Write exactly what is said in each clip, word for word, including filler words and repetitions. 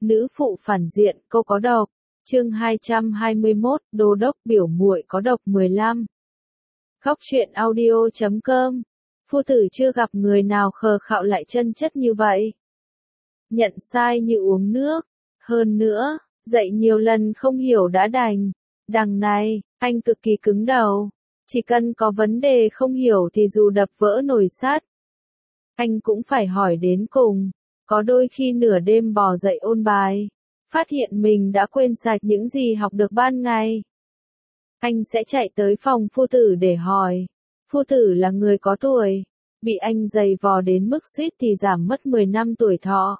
Nữ phụ phản diện, cô có độc. Chương hai trăm hai mươi mốt, Đô đốc biểu muội có độc mười lăm. Khóc chuyện audio chấm com. Phu tử chưa gặp người nào khờ khạo lại chân chất như vậy. Nhận sai như uống nước. Hơn nữa, dạy nhiều lần không hiểu đã đành. Đằng này, anh cực kỳ cứng đầu. Chỉ cần có vấn đề không hiểu thì dù đập vỡ nồi sắt, anh cũng phải hỏi đến cùng. Có đôi khi nửa đêm bò dậy ôn bài, phát hiện mình đã quên sạch những gì học được ban ngày. Anh sẽ chạy tới phòng phu tử để hỏi. Phu tử là người có tuổi, bị anh giày vò đến mức suýt thì giảm mất mười năm tuổi thọ.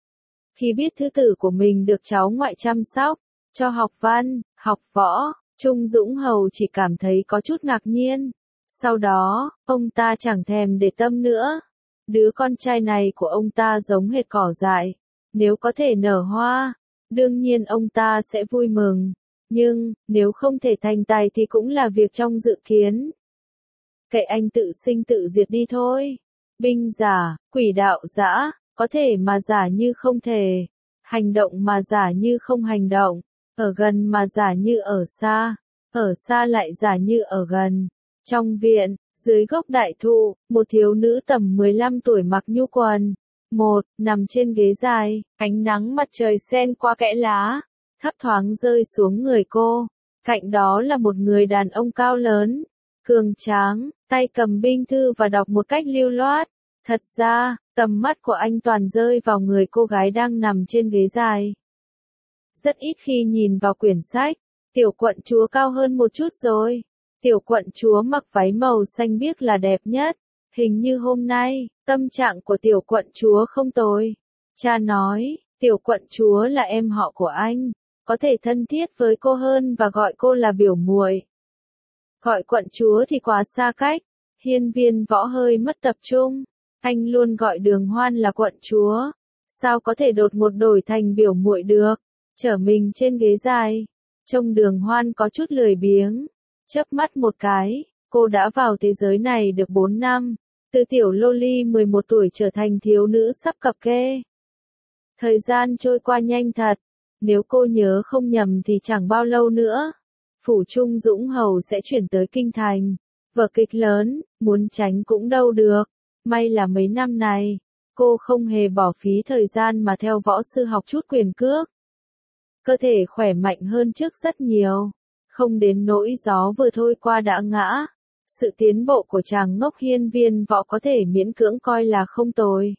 Khi biết thứ tử của mình được cháu ngoại chăm sóc, cho học văn, học võ, Trung Dũng Hầu chỉ cảm thấy có chút ngạc nhiên. Sau đó, ông ta chẳng thèm để tâm nữa. Đứa con trai này của ông ta giống hệt cỏ dại. Nếu có thể nở hoa, đương nhiên ông ta sẽ vui mừng. Nhưng, nếu không thể thành tài thì cũng là việc trong dự kiến. Kệ anh tự sinh tự diệt đi thôi. Binh giả, quỷ đạo dã, có thể mà giả như không thể. Hành động mà giả như không hành động. Ở gần mà giả như ở xa. Ở xa lại giả như ở gần. Trong viện, dưới gốc đại thụ, một thiếu nữ tầm mười lăm tuổi mặc nhu quần. Một, nằm trên ghế dài, ánh nắng mặt trời xen qua kẽ lá, thấp thoáng rơi xuống người cô. Cạnh đó là một người đàn ông cao lớn, cường tráng, tay cầm binh thư và đọc một cách lưu loát. Thật ra, tầm mắt của anh toàn rơi vào người cô gái đang nằm trên ghế dài. Rất ít khi nhìn vào quyển sách, tiểu quận chúa cao hơn một chút rồi. Tiểu quận chúa mặc váy màu xanh biếc là đẹp nhất. Hình như hôm nay, tâm trạng của tiểu quận chúa không tồi. Cha nói, tiểu quận chúa là em họ của anh, có thể thân thiết với cô hơn và gọi cô là biểu muội. Gọi quận chúa thì quá xa cách. Hiên Viên Võ hơi mất tập trung. Anh luôn gọi Đường Hoan là quận chúa. Sao có thể đột ngột đổi thành biểu muội được? Trở mình trên ghế dài. Trông Đường Hoan có chút lười biếng. Chớp mắt một cái, cô đã vào thế giới này được bốn năm. Từ tiểu loli mười một tuổi trở thành thiếu nữ sắp cập kê. Thời gian trôi qua nhanh thật. Nếu cô nhớ không nhầm thì chẳng bao lâu nữa, phủ Trung Dũng Hầu sẽ chuyển tới Kinh Thành. Vở kịch lớn, muốn tránh cũng đâu được. May là mấy năm này, cô không hề bỏ phí thời gian mà theo võ sư học chút quyền cước. Cơ thể khỏe mạnh hơn trước rất nhiều. Không đến nỗi gió vừa thôi qua đã ngã. Sự tiến bộ của chàng ngốc Hiên Viên Võ có thể miễn cưỡng coi là không tồi.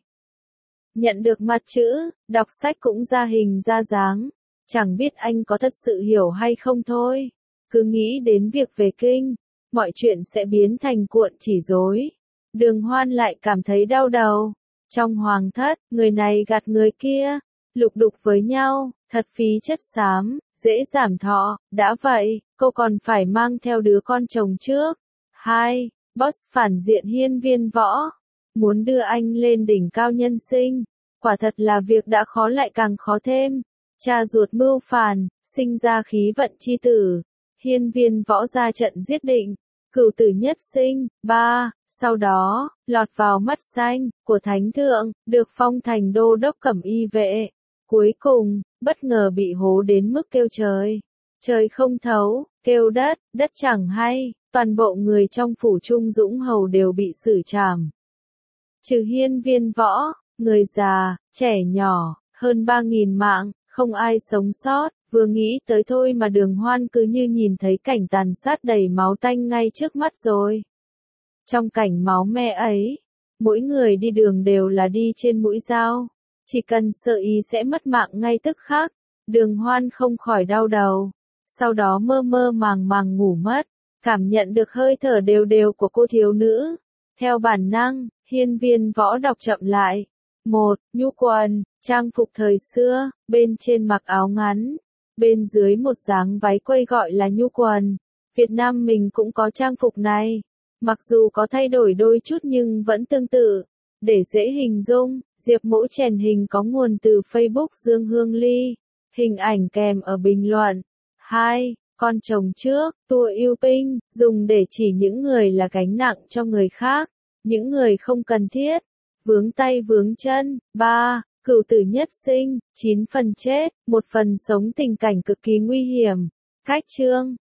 Nhận được mặt chữ, đọc sách cũng ra hình ra dáng. Chẳng biết anh có thật sự hiểu hay không thôi. Cứ nghĩ đến việc về kinh, mọi chuyện sẽ biến thành cuộn chỉ rối. Đường Hoan lại cảm thấy đau đầu. Trong hoàng thất, người này gạt người kia, lục đục với nhau, thật phí chất xám, dễ giảm thọ. Đã vậy, cô còn phải mang theo đứa con chồng trước. Hai, boss phản diện Hiên Viên Võ, muốn đưa anh lên đỉnh cao nhân sinh. Quả thật là việc đã khó lại càng khó thêm. Cha ruột mưu phản, sinh ra khí vận chi tử. Hiên Viên Võ ra trận giết định, cửu tử nhất sinh. Ba, sau đó, lọt vào mắt xanh của Thánh Thượng, được phong thành đô đốc cẩm y vệ. Cuối cùng, bất ngờ bị hố đến mức kêu trời. Trời không thấu, kêu đất, đất chẳng hay. Toàn bộ người trong phủ Trung Dũng Hầu đều bị xử trảm. Trừ Hiên Viên Võ, người già, trẻ nhỏ, hơn ba nghìn mạng, không ai sống sót. Vừa nghĩ tới thôi mà Đường Hoan cứ như nhìn thấy cảnh tàn sát đầy máu tanh ngay trước mắt rồi. Trong cảnh máu me ấy, mỗi người đi đường đều là đi trên mũi dao. Chỉ cần sợ ý sẽ mất mạng ngay tức khắc. Đường Hoan không khỏi đau đầu. Sau đó mơ mơ màng màng ngủ mất. Cảm nhận được hơi thở đều đều của cô thiếu nữ. Theo bản năng, Hiên Viên Võ đọc chậm lại. Một, nhu quần, trang phục thời xưa, bên trên mặc áo ngắn. Bên dưới một dáng váy quây gọi là nhu quần. Việt Nam mình cũng có trang phục này. Mặc dù có thay đổi đôi chút nhưng vẫn tương tự. Để dễ hình dung, Diệp Mỗ chèn hình có nguồn từ Facebook Dương Hương Ly. Hình ảnh kèm ở bình luận. Hai. Con chồng trước, tua yêu pinh, dùng để chỉ những người là gánh nặng cho người khác, những người không cần thiết, vướng tay vướng chân. Ba. Cửu tử nhất sinh, chín phần chết, một phần sống tình cảnh cực kỳ nguy hiểm. Khách trương